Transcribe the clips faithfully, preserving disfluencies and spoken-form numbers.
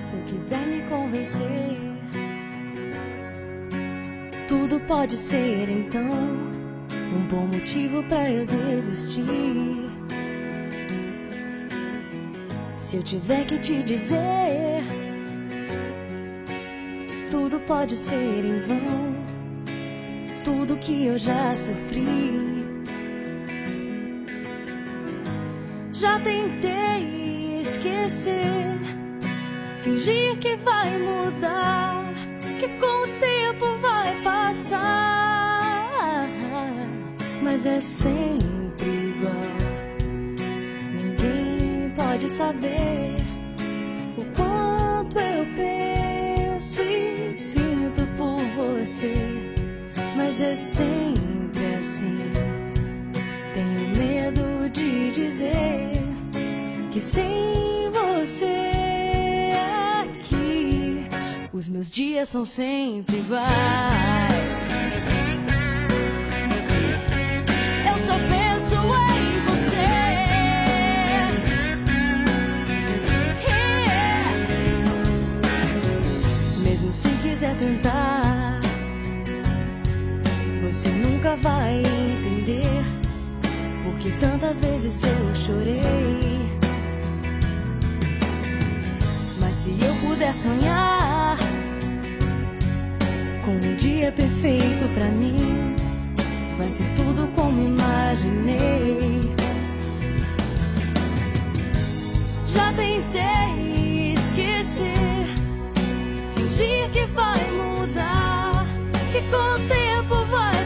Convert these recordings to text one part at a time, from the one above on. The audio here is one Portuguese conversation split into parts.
Se eu quiser me convencer, tudo pode ser então um bom motivo pra eu desistir. Se eu tiver que te dizer, tudo pode ser em vão, tudo que eu já sofri. Já tentei esquecer, fingir que vai mudar, que com o tempo vai passar, mas é sempre igual. Ninguém pode saber o quanto eu penso e sinto por você, mas é sempre assim. Tenho medo de dizer que sem você aqui os meus dias são sempre iguais. Eu só penso em você, yeah. Mesmo se quiser tentar, você nunca vai entender porque tantas vezes eu chorei. Mas se eu puder sonhar com um dia perfeito pra mim, vai ser tudo como imaginei. Já tentei esquecer, fingir que vai mudar, que com o tempo vai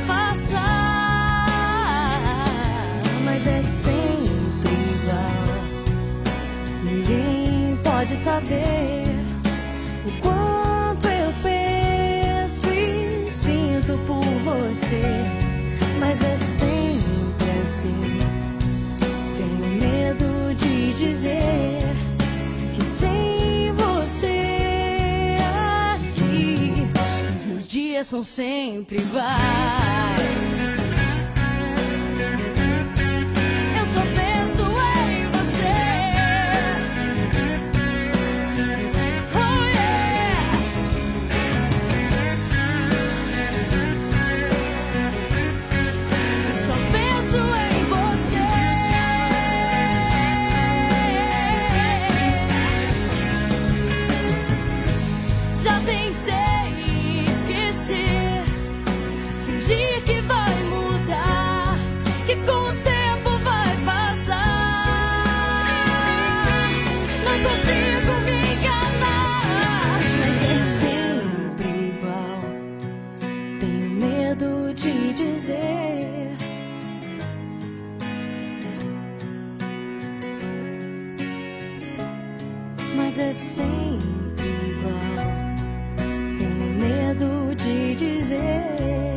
passar, mas é sempre igual. Ninguém pode saber o quanto eu penso e sinto por você, mas é sempre assim. Tenho medo de dizer que sem você aqui os meus dias são sempre iguais. Eu só penso em você, oh yeah. Eu só penso em você. Já tentei esquecer, fingir que vai mudar, que com o tempo vai passar. Não consigo me enganar, mas é sempre igual. Tenho medo de dizer mas é sempre igual. Tenho medo de dizer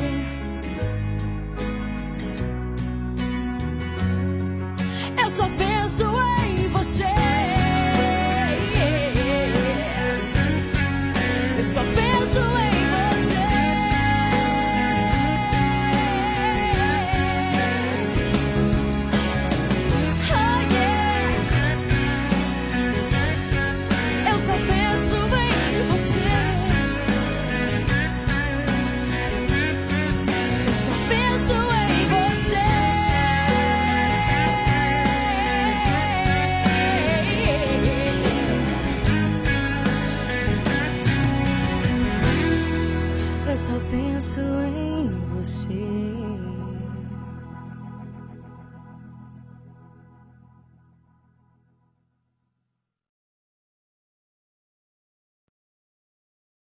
eu só penso em você, eu só penso em você, oh yeah. Eu só penso em você, eu só penso em você. Eu só penso em você.